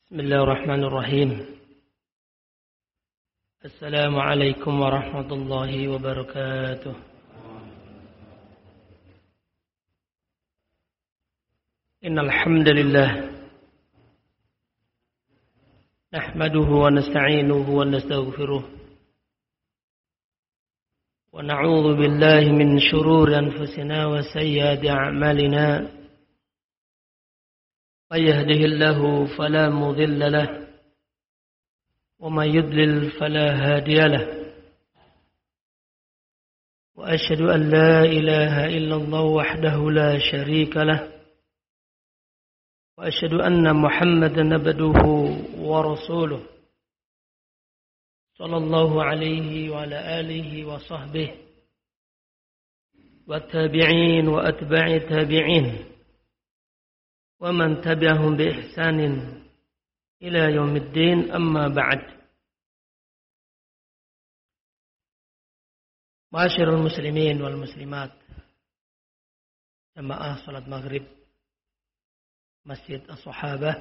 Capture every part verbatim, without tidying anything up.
Bismillahirrahmanirrahim. Assalamualaikum warahmatullahi wabarakatuh. Innal hamdalillah nahmaduhu wa nasta'inuhu wa nastaghfiruh wa na'udzu billahi min shururi anfusina wa sayyiati a'malina. May yahdihillahu fala mudilla lahu وَمَا يُضْلِلْ فَلَا هَادِيَ لَهُ وَأَشْهَدُ أَنْ لَا إِلَهَ إِلَّا اللَّهُ وَحْدَهُ لَا شَرِيكَ لَهُ وَأَشْهَدُ أَنَّ مُحَمَّدًا عَبْدُهُ وَرَسُولُهُ صلى الله عليه وعلى آله وصحبه والتابعين وأتباع التابعين ومن تبعهم بإحسان ila yaumiddin, amma ba'd. Ma'asyiral muslimin wal muslimat, jamaah salat maghrib Masjid As-Sahabah,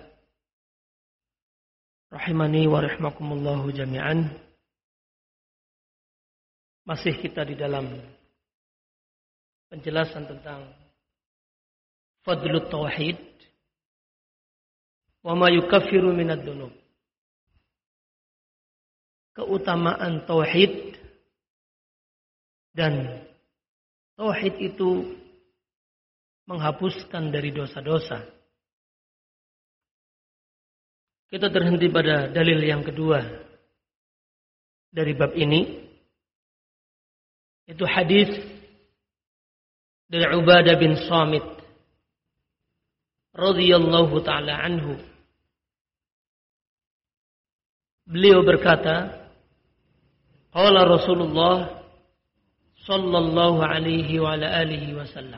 rahimani wa rahimakumullahu jami'an. Masih kita di dalam penjelasan tentang fadlut tauhid wa ma yukaffiru minad dunub. Keutamaan tauhid, dan tauhid itu menghapuskan dari dosa-dosa. Kita terhenti pada dalil yang kedua dari bab ini, itu hadis dari Ubadah bin Samit radhiyallahu taala anhu. Beliau berkata, qala Rasulullah sallallahu alaihi wa ala alihi wasallam.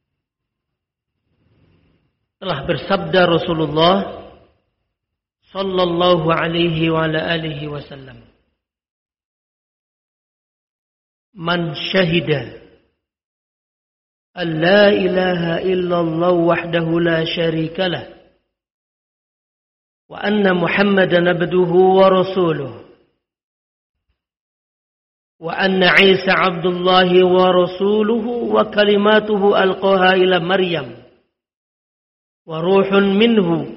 Telah bersabda Rasulullah sallallahu alaihi wa ala alihi wasallam, man syahida an la ilaha illallah wahdahu la syarika lah wa anna Muhammadan abduhu wa rasuluh wa anna Isa abdullahi wa rasuluhu wa kalimatuhu alqaha ila Maryam wa ruhun minhu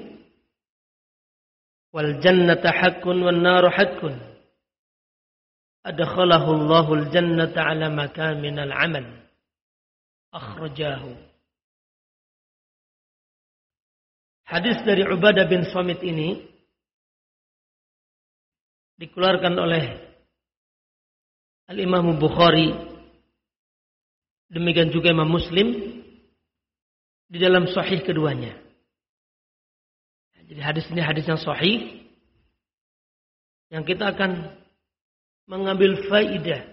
wal jannata haqqun wan naru haqqun adkhalahu Allahul jannata ala makan minal amal akhrajahu. Hadis dari Ubadah bin Samit ini dikeluarkan oleh Al-Imam Bukhari, demikian juga Imam Muslim di dalam sahih keduanya. Jadi hadis ini hadis yang sahih, yang kita akan mengambil faidah,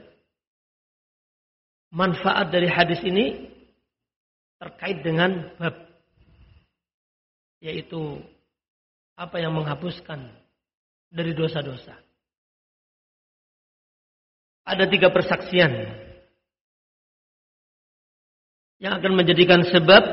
manfaat dari hadis ini terkait dengan bab, yaitu apa yang menghapuskan dari dosa-dosa. Ada tiga persaksian yang akan menjadikan sebab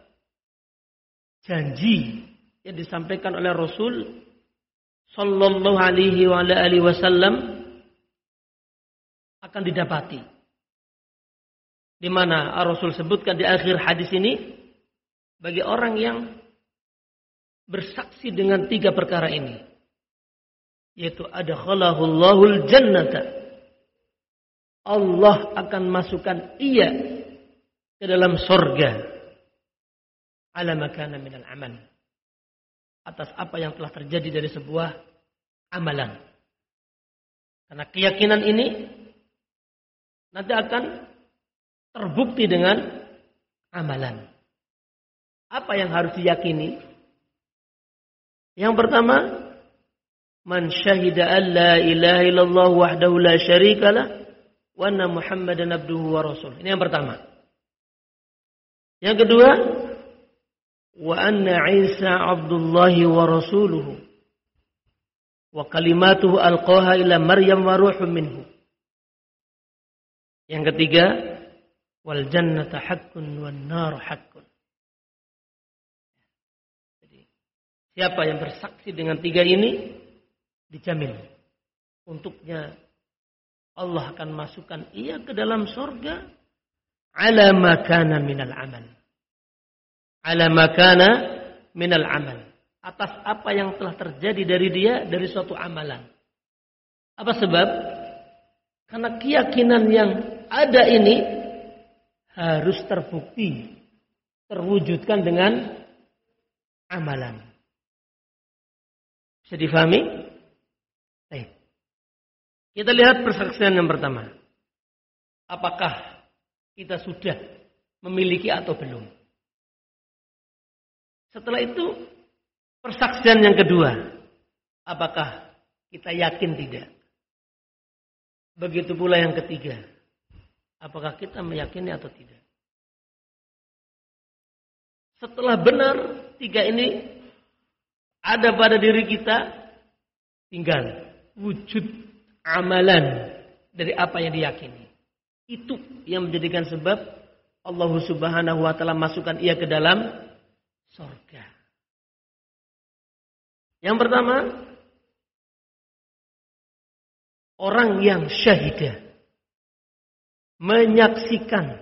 janji yang disampaikan oleh Rasul sallallahu alaihi wa alihi wasallam akan didapati. Di mana Rasul sebutkan di akhir hadis ini, bagi orang yang bersaksi dengan tiga perkara ini, yaitu adkhalahu Allahul jannata, Allah akan masukkan ia ke dalam surga, ala makana minal amal, atas apa yang telah terjadi dari sebuah amalan. Karena keyakinan ini nanti akan terbukti dengan amalan. Apa yang harus diyakini? Yang pertama, man syahida an la ilaha illallah wahdahu la syarika lah wa anna Muhammadan abduhu wa rasuluh. Ini yang pertama. Yang kedua, wa anna Isa abdullahi wa rasuluhu wa kalimatuhu alqaha ila Maryam wa ruhun minhu. Yang ketiga, wal jannata haqqun wan nar haqqun. Siapa yang bersaksi dengan tiga ini, dijamin untuknya Allah akan masukkan ia ke dalam surga ala makana minal amal. Ala makana minal amal. Atas apa yang telah terjadi dari dia dari suatu amalan. Apa sebab? Karena keyakinan yang ada ini harus terbukti, terwujudkan dengan amalan. Bisa difahami? Baik. Kita lihat persaksian yang pertama. Apakah kita sudah memiliki atau belum? Setelah itu, persaksian yang kedua. Apakah kita yakin tidak? Begitu pula yang ketiga. Apakah kita meyakini atau tidak? Setelah benar tiga ini ada pada diri kita, tinggal wujud amalan dari apa yang diyakini. Itu yang menjadikan sebab Allah Subhanahu wa taala masukkan ia ke dalam surga. Yang pertama, orang yang syahidah, menyaksikan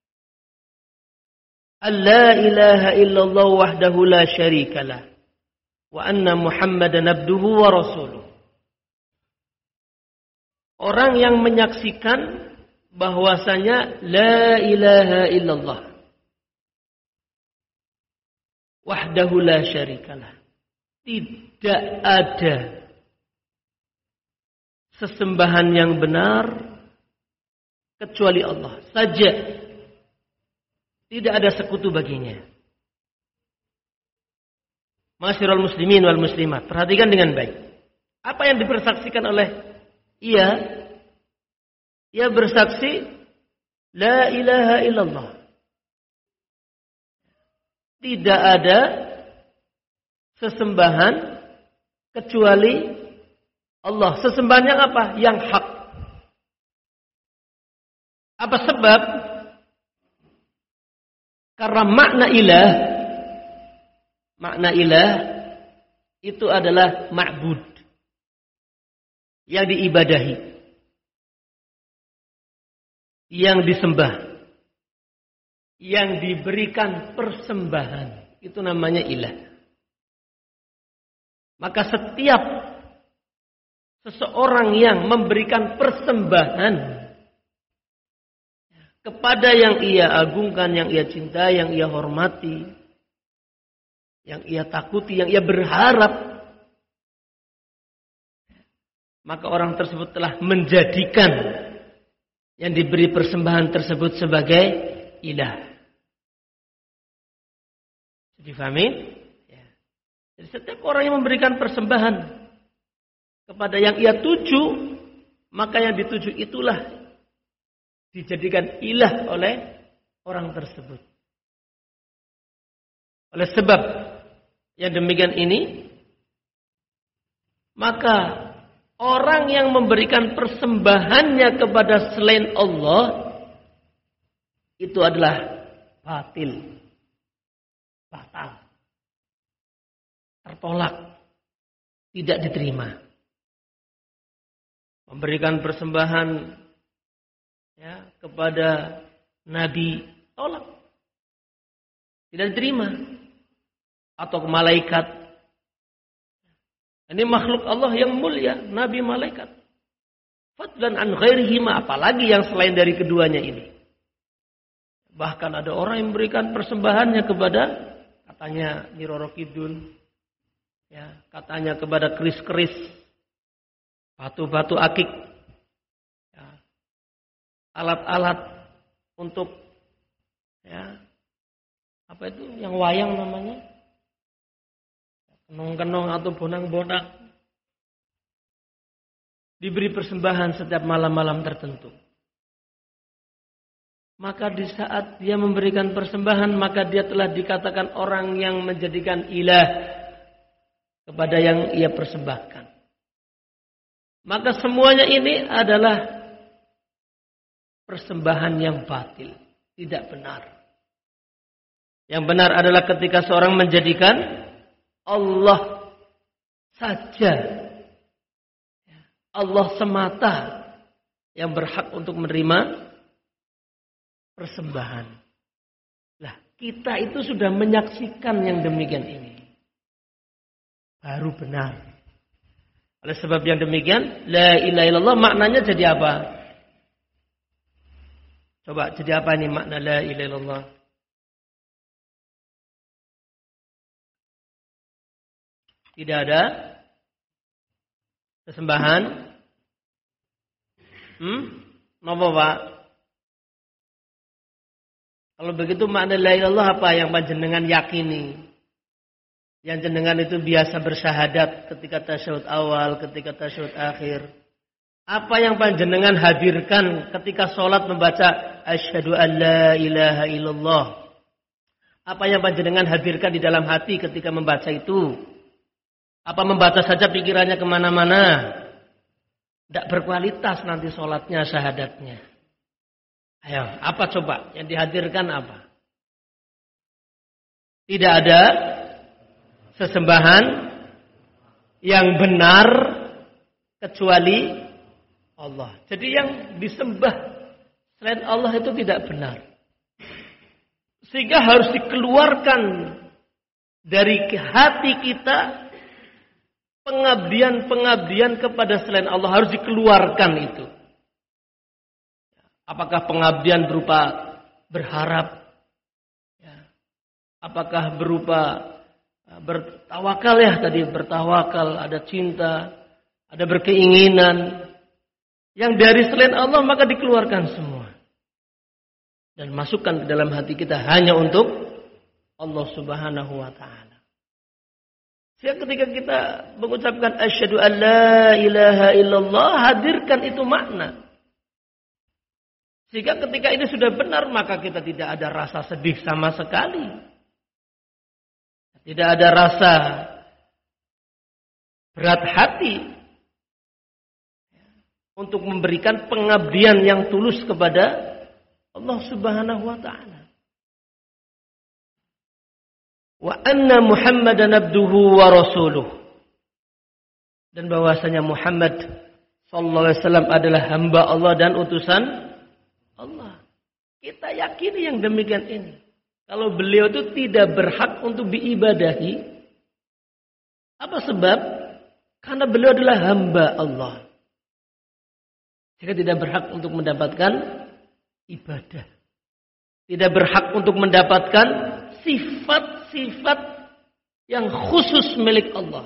alla ilaha illallah wahdahu la syarikalah wa anna Muhammadan abduhu wa rasuluh. Orang yang menyaksikan bahwasanya la ilaha illallah wahdahu la syarikalah, tidak ada sesembahan yang benar kecuali Allah saja, tidak ada sekutu baginya. Ma'asyiral muslimin wal muslimat, perhatikan dengan baik. Apa yang dipersaksikan oleh ia? Ia bersaksi la ilaha illallah. Tidak ada sesembahan kecuali Allah. Sesembahan yang apa? Yang hak. Apa sebab? Karena makna ilah, makna ilah itu adalah ma'bud, yang diibadahi, yang disembah, yang diberikan persembahan. Itu namanya ilah. Maka setiap seseorang yang memberikan persembahan kepada yang ia agungkan, yang ia cintai, yang ia hormati, yang ia takuti, yang ia berharap, maka orang tersebut telah menjadikan yang diberi persembahan tersebut sebagai ilah. Difahami? Ya. Jadi setiap orang yang memberikan persembahan kepada yang ia tuju, maka yang dituju itulah dijadikan ilah oleh orang tersebut. Oleh sebab yang demikian ini, maka orang yang memberikan persembahannya kepada selain Allah itu adalah batil, batal, tertolak, tidak diterima. Memberikan persembahan ya, kepada Nabi, tolak, tidak diterima. Atau ke malaikat, ini makhluk Allah yang mulia, Nabi, malaikat. Fadlan an ghairihima, apalagi yang selain dari keduanya ini. Bahkan ada orang yang memberikan persembahannya kepada, katanya Nyi Roro Kidul, ya, katanya kepada keris-keris, batu-batu akik, ya, alat-alat untuk, ya, apa itu yang wayang namanya, kenong-kenong atau bonang-bonang, diberi persembahan setiap malam-malam tertentu. Maka di saat dia memberikan persembahan, maka dia telah dikatakan orang yang menjadikan ilah kepada yang ia persembahkan. Maka semuanya ini adalah persembahan yang batil, tidak benar. Yang benar adalah ketika seorang menjadikan Allah saja, Allah semata yang berhak untuk menerima persembahan. Lah, kita itu sudah menyaksikan yang demikian ini. Baru benar. Oleh sebab yang demikian, la ilaha illallah maknanya jadi apa? Coba jadi apa ini makna la ilaha illallah? Tidak ada sesembahan. Hmm? Napa, Pak? Kalau begitu makna la ilaha illallah apa yang panjenengan yakini? Yang jenengan itu biasa bersyahadat ketika tasyahud awal, ketika tasyahud akhir. Apa yang panjenengan hadirkan ketika sholat membaca asyhadu an la ilaha illallah? Apa yang panjenengan hadirkan di dalam hati ketika membaca itu? Apa membaca saja pikirannya kemana-mana? Tidak berkualitas nanti sholatnya, syahadatnya. Ayo, apa coba? Yang dihadirkan apa? Tidak ada sesembahan yang benar kecuali Allah. Jadi yang disembah selain Allah itu tidak benar. Sehingga harus dikeluarkan dari hati kita pengabdian-pengabdian kepada selain Allah, harus dikeluarkan itu. Apakah pengabdian berupa berharap? Apakah berupa bertawakal ya tadi, bertawakal, ada cinta, ada berkeinginan. Yang dari selain Allah maka dikeluarkan semua. Dan masukkan ke dalam hati kita hanya untuk Allah Subhanahu wa ta'ala. Sehingga ketika kita mengucapkan asyhadu an la ilaha illallah, hadirkan itu makna. Sehingga ketika ini sudah benar maka kita tidak ada rasa sedih sama sekali. Tidak ada rasa berat hati untuk memberikan pengabdian yang tulus kepada Allah Subhanahu wa ta'ala. Wa anna Muhammadan abduhu wa rasuluh. Dan bahwasanya Muhammad sallallahu alaihi wasallam adalah hamba Allah dan utusan Allah. Kita yakini yang demikian ini. Kalau beliau itu tidak berhak untuk diibadahi. Apa sebab? Karena beliau adalah hamba Allah. Jika tidak berhak untuk mendapatkan ibadah. Tidak berhak untuk mendapatkan sifat-sifat yang khusus milik Allah.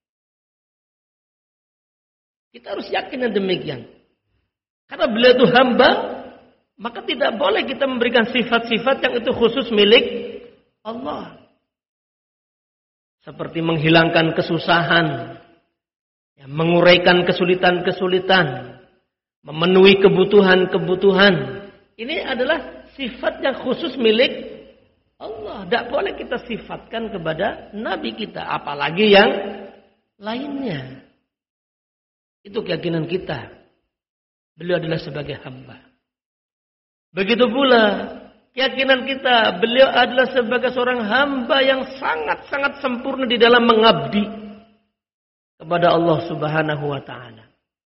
Kita harus yakin yang demikian. Karena beliau itu hamba, maka tidak boleh kita memberikan sifat-sifat yang itu khusus milik Allah. Seperti menghilangkan kesusahan, ya, menguraikan kesulitan-kesulitan, memenuhi kebutuhan-kebutuhan. Ini adalah sifat yang khusus milik Allah. Tidak boleh kita sifatkan kepada Nabi kita, apalagi yang lainnya. Itu keyakinan kita. Beliau adalah sebagai hamba. Begitu pula keyakinan kita, beliau adalah sebagai seorang hamba yang sangat-sangat sempurna di dalam mengabdi kepada Allah Subhanahu wa ta'ala.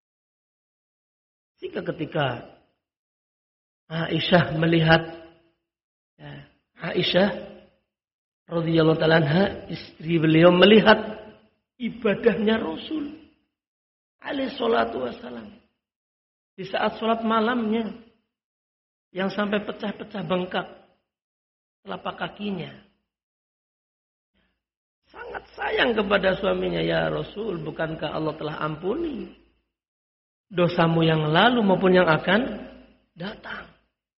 Jika ketika Aisyah melihat, ya, Aisyah radhiyallahu ta'ala anha, istri beliau, melihat ibadahnya Rasul alaihi salatu wassalam di saat sholat malamnya, yang sampai pecah-pecah bengkak telapak kakinya. Sangat sayang kepada suaminya. Ya Rasul, bukankah Allah telah ampuni dosamu yang lalu maupun yang akan datang?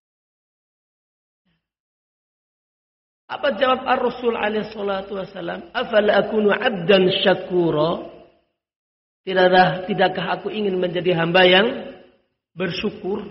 Apa jawab Ar-Rasul alaihi salatu wassalam? Afala akunu abdan syakura? Tidakkah, tidakkah aku ingin menjadi hamba yang bersyukur?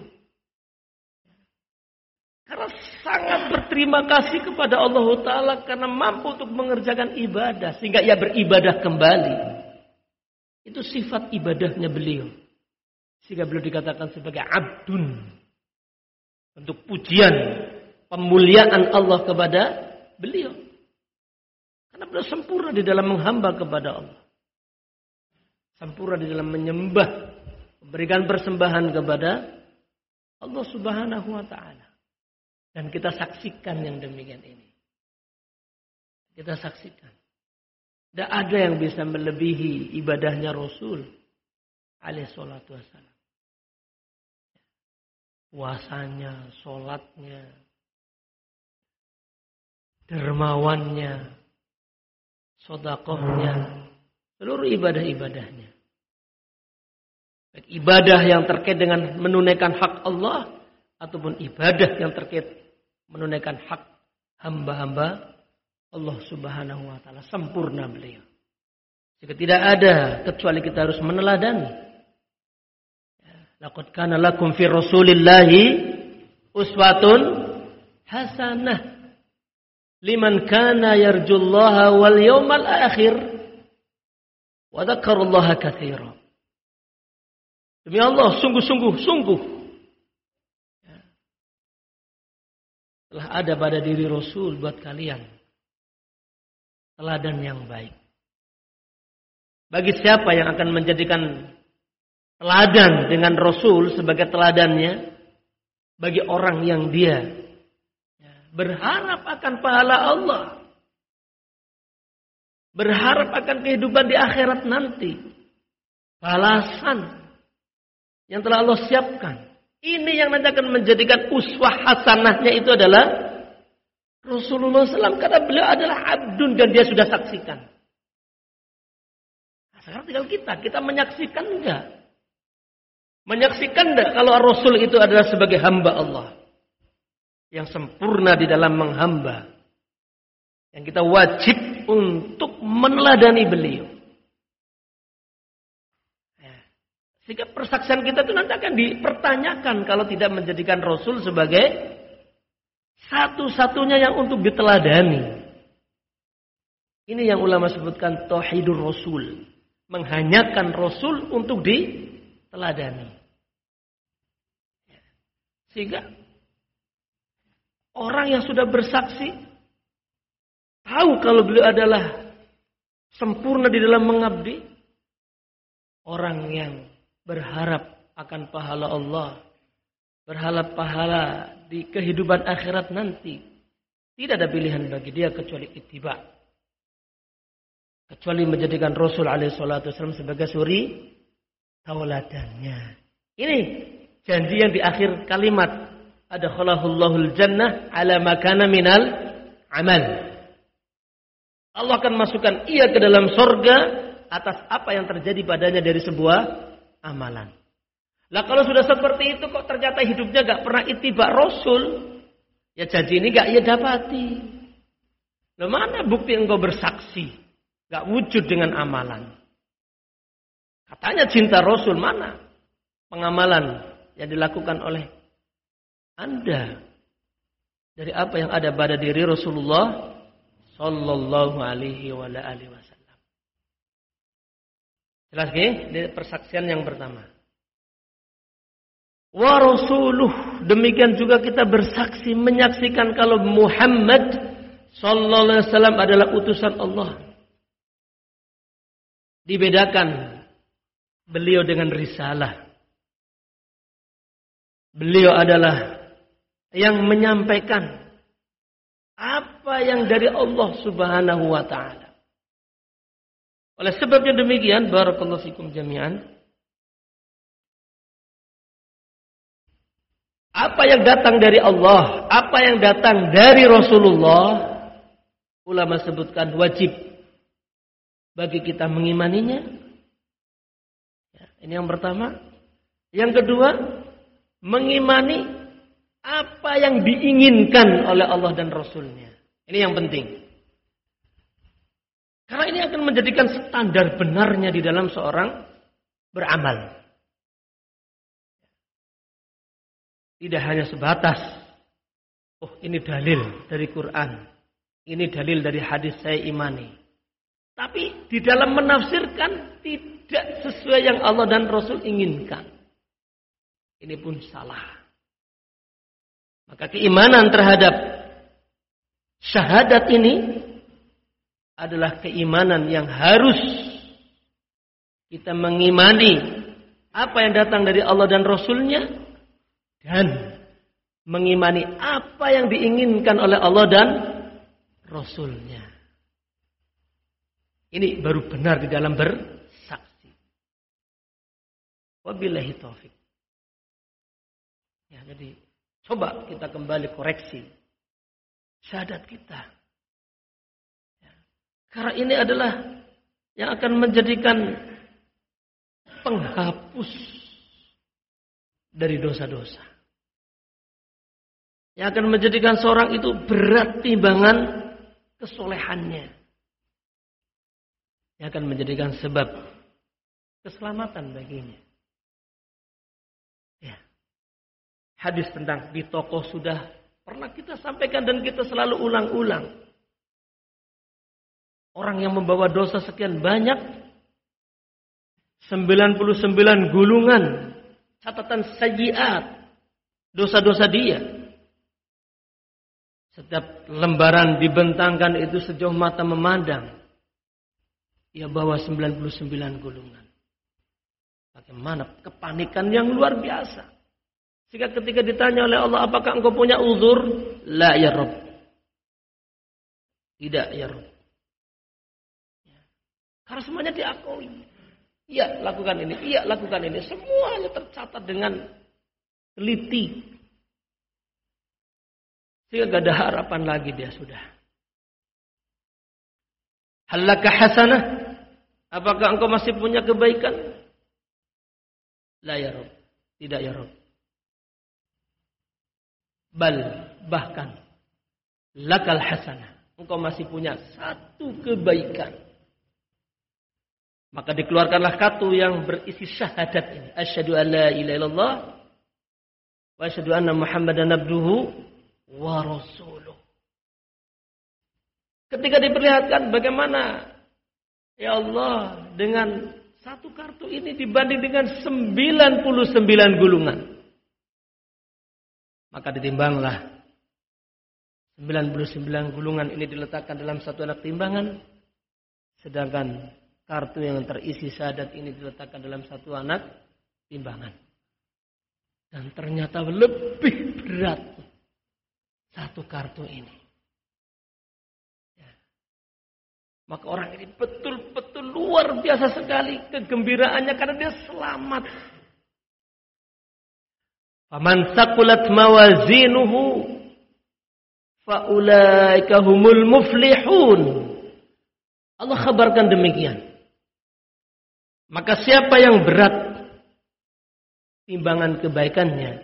Karena sangat berterima kasih kepada Allah Ta'ala karena mampu untuk mengerjakan ibadah. Sehingga ia beribadah kembali. Itu sifat ibadahnya beliau. Sehingga beliau dikatakan sebagai abdun. Untuk pujian, pemuliaan Allah kepada beliau. Karena beliau sempurna di dalam menghamba kepada Allah. Sempurna di dalam menyembah, memberikan persembahan kepada Allah Subhanahu wa taala. Dan kita saksikan yang demikian ini. Kita saksikan. Tidak ada yang bisa melebihi ibadahnya Rasul alaihi salatu wassalam. Puasanya, sholatnya, dermawannya, sedekahnya, seluruh ibadah-ibadahnya. Baik ibadah yang terkait dengan menunaikan hak Allah ataupun ibadah yang terkait menunaikan hak hamba-hamba Allah Subhanahu wa taala, sempurna beliau. Jika tidak ada kecuali kita harus meneladani. Laqad kana lakum fi Rasulillahi uswatun hasanah liman kana yarjullaha wal yawmal akhir wa dzakarallaha katsiran. Demi Allah, sungguh-sungguh sungguh telah ada pada diri Rasul buat kalian teladan yang baik. Bagi siapa yang akan menjadikan teladan dengan Rasul sebagai teladannya, bagi orang yang dia berharap akan pahala Allah, berharap akan kehidupan di akhirat nanti, balasan yang telah Allah siapkan. Ini yang nanti akan menjadikan uswah hasanahnya itu adalah Rasulullah shallallahu alaihi wasallam, karena beliau adalah abdun dan dia sudah saksikan. Nah, sekarang tinggal kita, kita menyaksikan enggak? Menyaksikan enggak kalau Rasul itu adalah sebagai hamba Allah yang sempurna di dalam menghamba, yang kita wajib untuk meneladani beliau. Sehingga persaksian kita itu nanti akan dipertanyakan kalau tidak menjadikan Rasul sebagai satu-satunya yang untuk diteladani. Ini yang ulama sebutkan tauhidur Rasul, menghanyakan Rasul untuk diteladani. Sehingga orang yang sudah bersaksi tahu kalau beliau adalah sempurna di dalam mengabdi, orang yang berharap akan pahala Allah, berharap pahala di kehidupan akhirat nanti, tidak ada pilihan bagi dia kecuali ittiba, kecuali menjadikan Rasul alaihi salatu wasallam sebagai suri tauladannya. Ini janji yang di akhir kalimat, adkhalahullahu jannah ala ma kana minal amal. Allah akan masukkan ia ke dalam surga atas apa yang terjadi padanya dari sebuah amalan. Lah kalau sudah seperti itu kok ternyata hidupnya gak pernah ittiba Rasul, ya janji ini gak ia dapati. Lah mana bukti engkau bersaksi gak wujud dengan amalan? Katanya cinta Rasul, mana pengamalan yang dilakukan oleh Anda dari apa yang ada pada diri Rasulullah sallallahu alaihi wa alihi wasallam? Jelas nggih? Ini persaksian yang pertama. Wa rasuluh, demikian juga kita bersaksi menyaksikan kalau Muhammad sallallahu alaihi wasallam adalah utusan Allah. Dibedakan beliau dengan risalah. Beliau adalah yang menyampaikan apa yang dari Allah Subhanahu wa taala. Oleh sebabnya demikian, barakallahu fikum jami'an, apa yang datang dari Allah, apa yang datang dari Rasulullah, ulama sebutkan wajib bagi kita mengimaninya. Ya, ini yang pertama. Yang kedua, mengimani apa yang diinginkan oleh Allah dan Rasulnya. Ini yang penting. Karena ini akan menjadikan standar benarnya di dalam seorang beramal. Tidak hanya sebatas, oh ini dalil dari Quran, ini dalil dari hadis saya imani. Tapi di dalam menafsirkan tidak sesuai yang Allah dan Rasul inginkan. Ini pun salah. Maka keimanan terhadap syahadat ini adalah keimanan yang harus kita mengimani apa yang datang dari Allah dan Rasul-Nya dan mengimani apa yang diinginkan oleh Allah dan Rasul-Nya. Ini baru benar di dalam bersaksi. Wabillahi taufik. Ya, jadi coba kita kembali koreksi syahadat kita. Ya, karena ini adalah yang akan menjadikan penghapus dari dosa-dosa. Yang akan menjadikan seorang itu berat timbangan kesolehannya. Yang akan menjadikan sebab keselamatan baginya. Ya. Hadis tentang bitokoh sudah pernah kita sampaikan dan kita selalu ulang-ulang. Orang yang membawa dosa sekian banyak, sembilan puluh sembilan gulungan catatan sayyiat, dosa-dosa dia. Setiap lembaran dibentangkan itu sejauh mata memandang. Ia bawa sembilan puluh sembilan gulungan. Bagaimana kepanikan yang luar biasa. Sehingga ketika ditanya oleh Allah, apakah engkau punya uzur? La ya Rabb. Tidak ya Rabb. Ya. Karena semuanya diakui. Iya lakukan ini, iya lakukan ini. Semuanya tercatat dengan teliti. Sehingga gak ada harapan lagi dia sudah. Halaka hasanah. Apakah engkau masih punya kebaikan? La ya Rabb. Tidak ya Rabb. Bal, bahkan lakal hasanah. Engkau masih punya satu kebaikan. Maka dikeluarkanlah kartu yang berisi syahadat ini. Asyhadu an la ilaha illallah wa asyhadu anna Muhammadan abduhu wa rasuluh. Ketika diperlihatkan bagaimana ya Allah dengan satu kartu ini dibanding dengan sembilan puluh sembilan gulungan. Maka ditimbanglah sembilan puluh sembilan gulungan ini diletakkan dalam satu anak timbangan. Sedangkan kartu yang terisi syahadat ini diletakkan dalam satu anak timbangan. Dan ternyata lebih berat satu kartu ini. Ya. Maka orang ini betul-betul luar biasa sekali kegembiraannya karena dia selamat. Faman saqulat mawazinuhu faulaika humul muflihun. Allah kabarkan demikian. Maka siapa yang berat timbangan kebaikannya,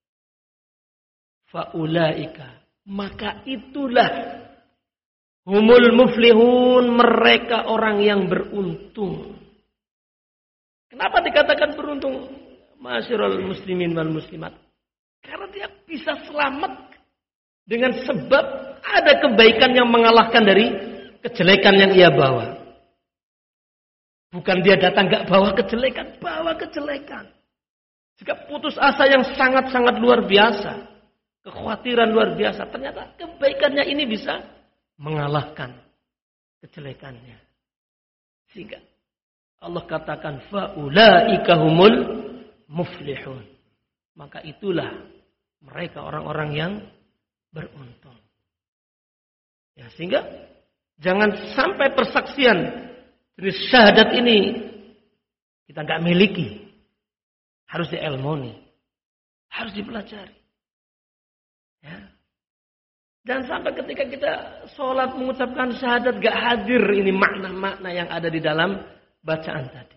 faulaika, maka itulah humul muflihun, mereka orang yang beruntung. Kenapa dikatakan beruntung? Ma'asyiral muslimin wal muslimat. Karena dia bisa selamat dengan sebab ada kebaikan yang mengalahkan dari kejelekan yang ia bawa. Bukan dia datang gak bawa kejelekan, bawa kejelekan. Jika putus asa yang sangat-sangat luar biasa, kekhawatiran luar biasa, ternyata kebaikannya ini bisa mengalahkan kejelekannya. Sehingga Allah katakan faulaika humul muflihun. Maka itulah mereka orang-orang yang beruntung. Ya, sehingga jangan sampai persaksian dari syahadat ini kita nggak miliki. Harus diilmoni, harus dipelajari. Ya. Dan sampai ketika kita sholat mengucapkan syahadat gak hadir ini makna-makna yang ada di dalam bacaan tadi.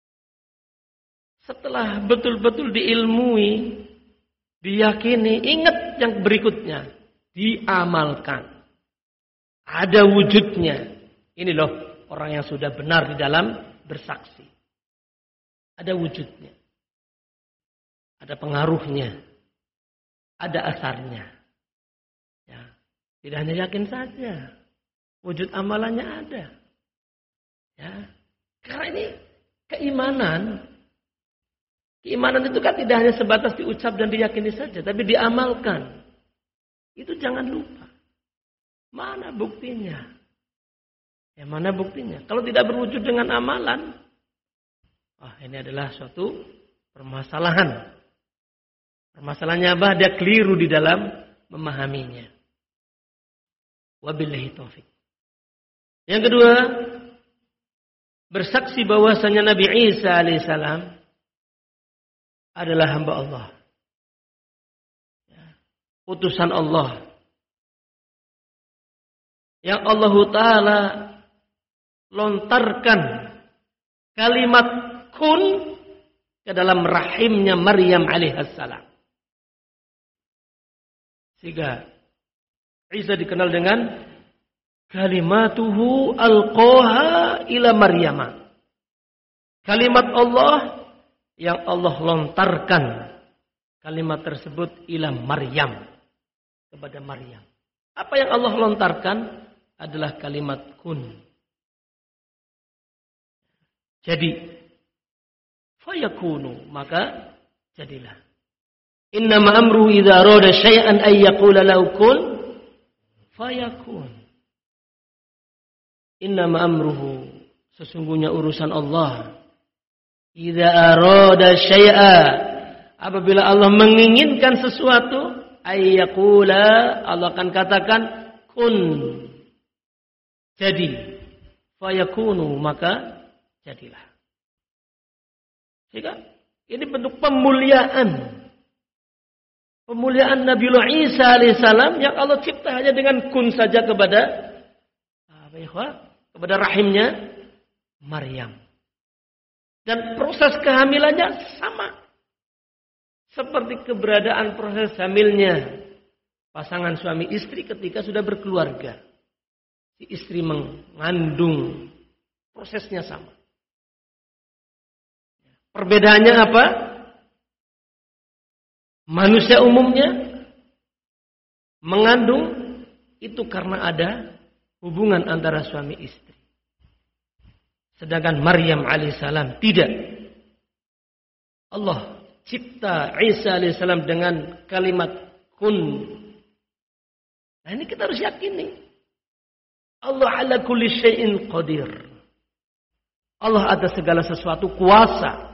Setelah betul-betul diilmui, diyakini, ingat yang berikutnya, diamalkan. Ada wujudnya. Ini loh orang yang sudah benar di dalam bersaksi. Ada wujudnya. Ada pengaruhnya. Ada asarnya. Ya. Tidak hanya yakin saja. Wujud amalannya ada. Ya. Karena ini keimanan. Keimanan itu kan tidak hanya sebatas diucap dan diyakini saja. Tapi diamalkan. Itu jangan lupa. Mana buktinya? Yang mana buktinya? Kalau tidak berwujud dengan amalan, ah ini adalah suatu permasalahan. Permasalahannya apa? Dia keliru di dalam memahaminya. Wabillahi taufik. Yang kedua, bersaksi bahwasanya Nabi Isa alaihissalam adalah hamba Allah, utusan Allah, yang Allah Ta'ala lontarkan kalimat kun ke dalam rahimnya Maryam alaihissalam. Sehingga Isa dikenal dengan kalimatuhu alqaha ila Maryam. Kalimat Allah yang Allah lontarkan, kalimat tersebut ila Maryam, kepada Maryam. Apa yang Allah lontarkan adalah kalimat kun. Jadi fayakunu, maka jadilah. Innama amruhu idza arada syai'an ay yaqula lahu kun fayakun. Innama amruhu, sesungguhnya urusan Allah, idza arada syai'a, apabila Allah menginginkan sesuatu, ay yaqula, Allah akan katakan kun, jadi, fayakunu, maka jadilah. Sehingga ini bentuk pemuliaan. Pemuliaan Nabiullah Isa alaihissalam yang Allah cipta hanya dengan kun saja kepada apa ya, kepada rahimnya Maryam. Dan proses kehamilannya sama seperti keberadaan proses hamilnya pasangan suami istri ketika sudah berkeluarga. Si istri mengandung, prosesnya sama. Perbedaannya apa? Manusia umumnya mengandung itu karena ada hubungan antara suami istri. Sedangkan Maryam alaihissalam tidak. Allah cipta Isa alaihissalam dengan kalimat kun. Nah ini kita harus yakini. Allah ala kulli syai'in qadir. Allah atas segala sesuatu kuasa.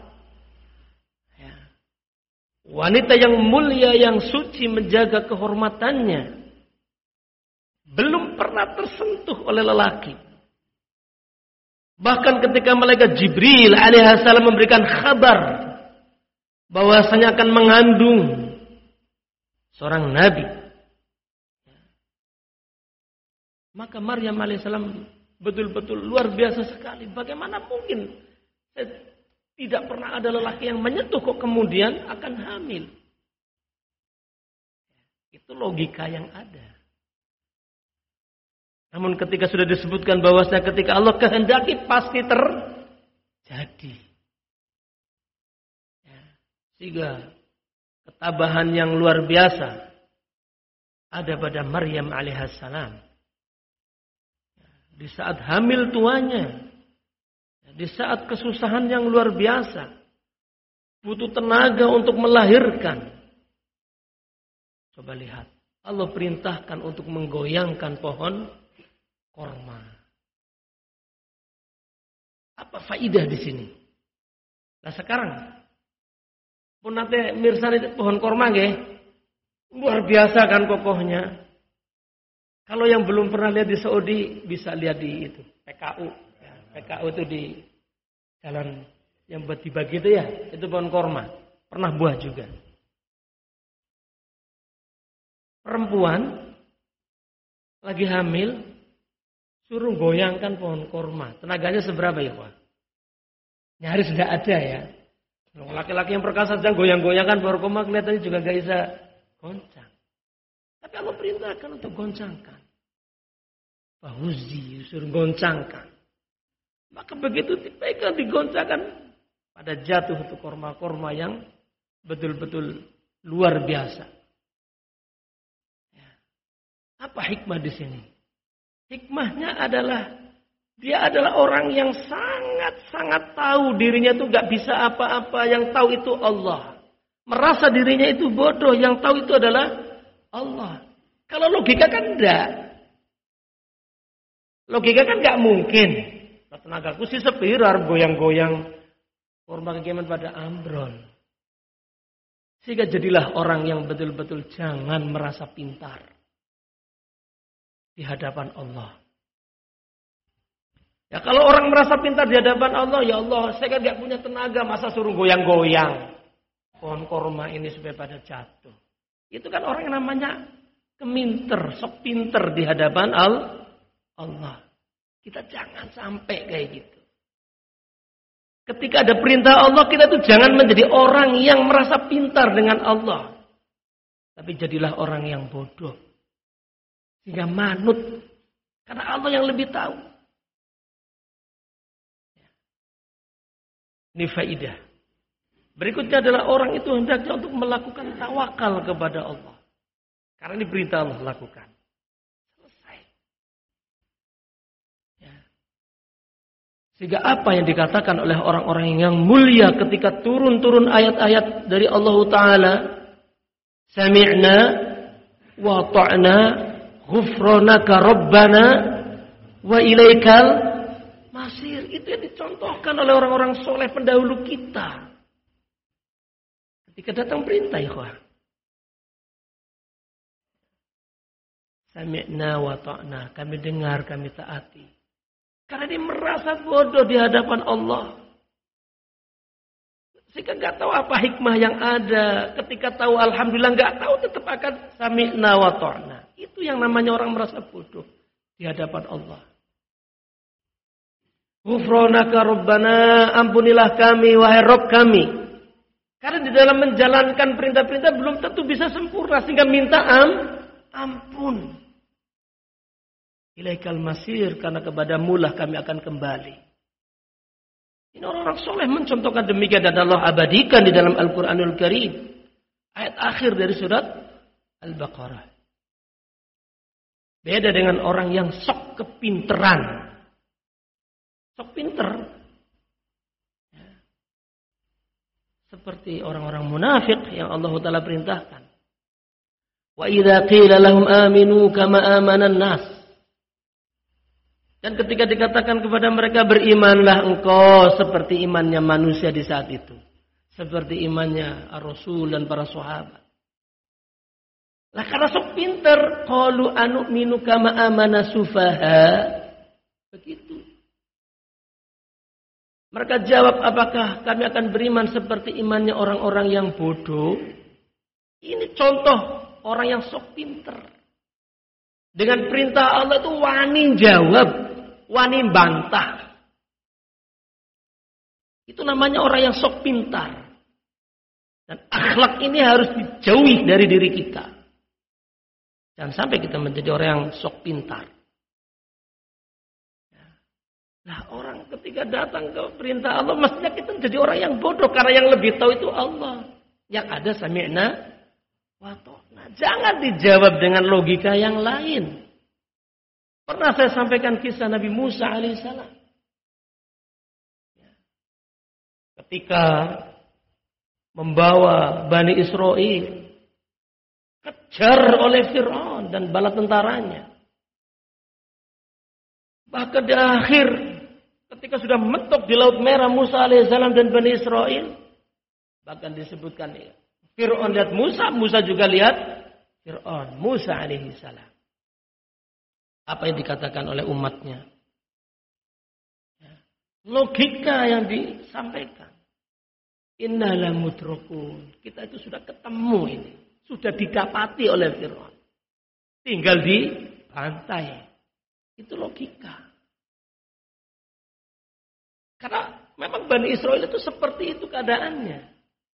Wanita yang mulia, yang suci, menjaga kehormatannya, belum pernah tersentuh oleh lelaki. Bahkan ketika malaikat Jibril alaihissalam memberikan kabar bahwasanya akan mengandung seorang nabi, maka Maryam alaihissalam betul-betul luar biasa sekali. Bagaimana mungkin tidak pernah ada lelaki yang menyentuh kok kemudian akan hamil. Itu logika yang ada. Namun ketika sudah disebutkan bahwasanya ketika Allah kehendaki pasti terjadi. Ya, sehingga ketabahan yang luar biasa ada pada Maryam alaihissalam. Di saat hamil tuanya, di saat kesusahan yang luar biasa, butuh tenaga untuk melahirkan. Coba lihat, Allah perintahkan untuk menggoyangkan pohon korma. Apa faidah di sini? Nah sekarang, pun nanti mirsa pohon korma nggih, luar biasa kan kokohnya. Kalau yang belum pernah lihat di Saudi bisa lihat di itu P K U. P K U itu di jalan yang buat dibagi itu ya, itu pohon korma. Pernah buah juga. Perempuan lagi hamil, suruh goyangkan pohon korma. Tenaganya seberapa ya Pak? Nyaris tidak ada ya. Laki-laki yang perkasa sedang goyang-goyangkan pohon korma kelihatannya juga gak bisa goncang. Tapi Allah perintahkan untuk goncangkan. Fahuzi, suruh goncangkan. Maka begitu dipegang, digoncangkan, pada jatuh itu korma-korma yang betul-betul luar biasa. Ya. Apa hikmah di sini? Hikmahnya adalah dia adalah orang yang sangat-sangat tahu dirinya itu gak bisa apa-apa. Yang tahu itu Allah. Merasa dirinya itu bodoh. Yang tahu itu adalah Allah. Kalau logika kan enggak. Logika kan nggak mungkin. Tenagaku sih sepirar goyang-goyang. Kurma kekiaman pada ambrol. Sehingga jadilah orang yang betul-betul jangan merasa pintar di hadapan Allah. Ya kalau orang merasa pintar di hadapan Allah, ya Allah, saya kan nggak punya tenaga, masa suruh goyang-goyang pohon kurma ini supaya pada jatuh. Itu kan orang yang namanya keminter, sok pinter di hadapan Allah. Kita jangan sampai kayak gitu. Ketika ada perintah Allah, kita tuh jangan menjadi orang yang merasa pintar dengan Allah. Tapi jadilah orang yang bodoh. Sehingga manut. Karena Allah yang lebih tahu. Ini faidah. Berikutnya adalah orang itu hendaknya untuk melakukan tawakal kepada Allah. Karena ini perintah Allah lakukan. Sehingga apa yang dikatakan oleh orang-orang yang mulia ketika turun-turun ayat-ayat dari Allah Ta'ala. Sami'na wa ta'na ghufranaka rabbana wa ilaikal masir. Itu yang dicontohkan oleh orang-orang soleh pendahulu kita. Ketika datang perintah, ikhwah. Sami'na wa ta'na. Kami dengar, kami taati. Karena dia merasa bodoh di hadapan Allah. Sehingga nggak tahu apa hikmah yang ada. Ketika tahu alhamdulillah nggak tahu tetap akan sami'na wa ta'na. Itu yang namanya orang merasa bodoh di hadapan Allah. Ghufranaka rabbana, ampunilah kami wahai Rabb kami. Karena di dalam menjalankan perintah-perintah belum tentu bisa sempurna sehingga minta am, ampun. Ilaikal masir, karena kepadamu lah kami akan kembali. Ini orang-orang soleh mencontohkan demikian dan Allah abadikan di dalam Al-Quranul Karim. Ayat akhir dari surat Al-Baqarah. Beda dengan orang yang sok kepinteran. Sok pinter. Ya. Seperti orang-orang munafik yang Allah Ta'ala perintahkan. Wa idza qila lahum aminu kama amanan nas. Dan ketika dikatakan kepada mereka berimanlah engkau seperti imannya manusia di saat itu. Seperti imannya Rasul dan para sahabat. Lah karena sok pinter. Qalu anu'minu kama amana sufaha. Begitu. Mereka jawab, apakah kami akan beriman seperti imannya orang-orang yang bodoh? Ini contoh orang yang sok pinter. Dengan perintah Allah itu wani jawab, wani bantah. Itu namanya orang yang sok pintar. Dan akhlak ini harus dijauhi dari diri kita. Jangan sampai kita menjadi orang yang sok pintar. Nah, orang ketika datang ke perintah Allah, mestinya kita menjadi orang yang bodoh. Karena yang lebih tahu itu Allah. Yang ada sami'na wa ta'na. Jangan dijawab dengan logika yang lain. Pernah saya sampaikan kisah Nabi Musa alaihissalam. Ketika membawa Bani Israel kejar oleh Fir'aun dan bala tentaranya. Bahkan di akhir ketika sudah mentok di Laut Merah Musa alaihissalam dan Bani Israel, bahkan disebutkan ya, Fir'aun lihat Musa, Musa juga lihat Fir'aun, Musa alaihissalam. Apa yang dikatakan oleh umatnya? Logika yang disampaikan. Innalah mudrakun. Kita itu sudah ketemu ini. Sudah didapati oleh Fir'aun. Tinggal dibantai. Itu logika. Karena memang Bani Israel itu seperti itu keadaannya.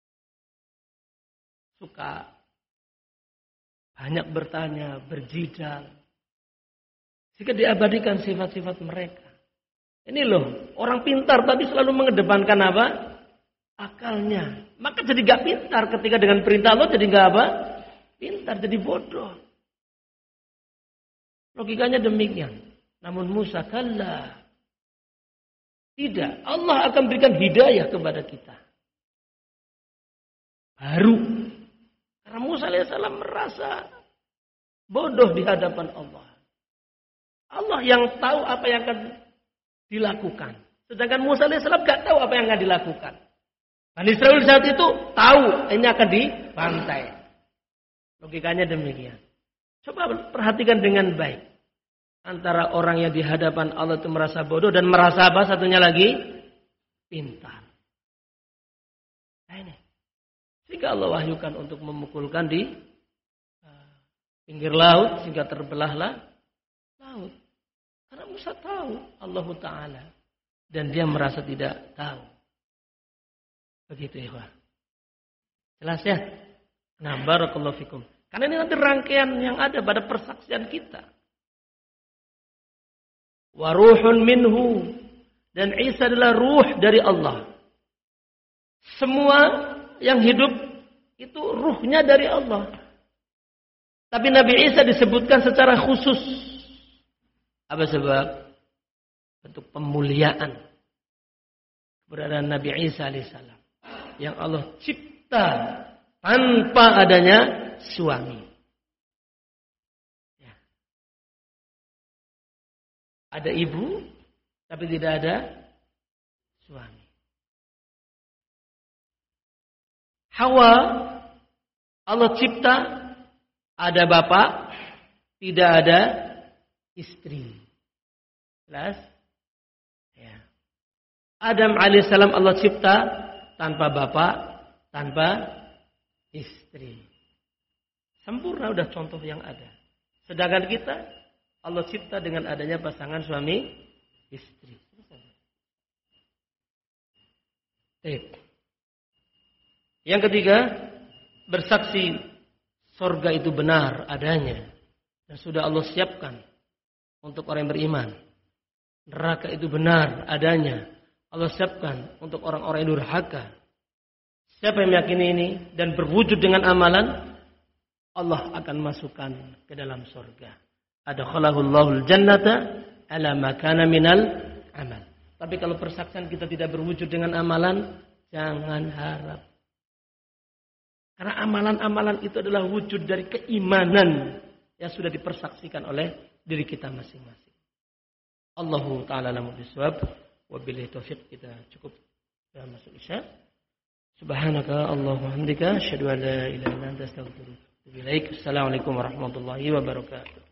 Suka banyak bertanya, berjidal. Jika diabadikan sifat-sifat mereka. Ini loh, orang pintar tapi selalu mengedepankan apa? Akalnya. Maka jadi gak pintar ketika dengan perintah Allah jadi gak apa? Pintar, jadi bodoh. Logikanya demikian. Namun Musa kalla. Tidak, Allah akan berikan hidayah kepada kita. Baru. Karena Musa alaihissalam merasa bodoh di hadapan Allah. Allah yang tahu apa yang akan dilakukan. Sedangkan Musa alaihissalam gak tahu apa yang akan dilakukan. Bani Israel saat itu tahu ini akan dibantai. Logikanya demikian. Coba perhatikan dengan baik. Antara orang yang di hadapan Allah itu merasa bodoh dan merasa apa satunya lagi? Pintar. Nah ini. Sehingga Allah wahyukan untuk memukulkan di uh, pinggir laut sehingga terbelahlah laut. Karena Musa tahu Allah Ta'ala. Dan dia merasa tidak tahu. Begitu ya. Jelas ya? Nah, barakallahu fikum. Karena ini nanti rangkaian yang ada pada persaksian kita. Wa ruhun minhu. Dan Isa adalah ruh dari Allah. Semua yang hidup itu ruhnya dari Allah. Tapi Nabi Isa disebutkan secara khusus. Apa sebab? Bentuk pemuliaan keberadaan Nabi Isa alaihissalam. Yang Allah cipta tanpa adanya suami. Ya. Ada ibu, tapi tidak ada suami. Hawa, Allah cipta, ada bapak, tidak ada istri. Jelas? Ya. Adam alaihissalam Allah cipta tanpa bapak, tanpa istri. Sempurna udah contoh yang ada. Sedangkan kita Allah cipta dengan adanya pasangan suami istri. Baik. Yang ketiga, bersaksi surga itu benar adanya dan sudah Allah siapkan untuk orang yang beriman. Neraka itu benar adanya. Allah siapkan untuk orang-orang yang durhaka. Siapa yang meyakini ini dan berwujud dengan amalan, Allah akan masukkan ke dalam surga. Adkhalahullahu al-jannata ala ma kana minal amal. Tapi kalau persaksian kita tidak berwujud dengan amalan, jangan harap. Karena amalan-amalan itu adalah wujud dari keimanan yang sudah dipersaksikan oleh diri kita masing-masing. Allahu ta'ala alamu bisawab. Wabillahi taufiq. Kita cukup sudah masuk isya. Subhanaka Allahumma hamdika asyhadu an la ilaha illa anta astaghfiruka wa atubu ilaik. Assalamualaikum warahmatullahi wabarakatuh.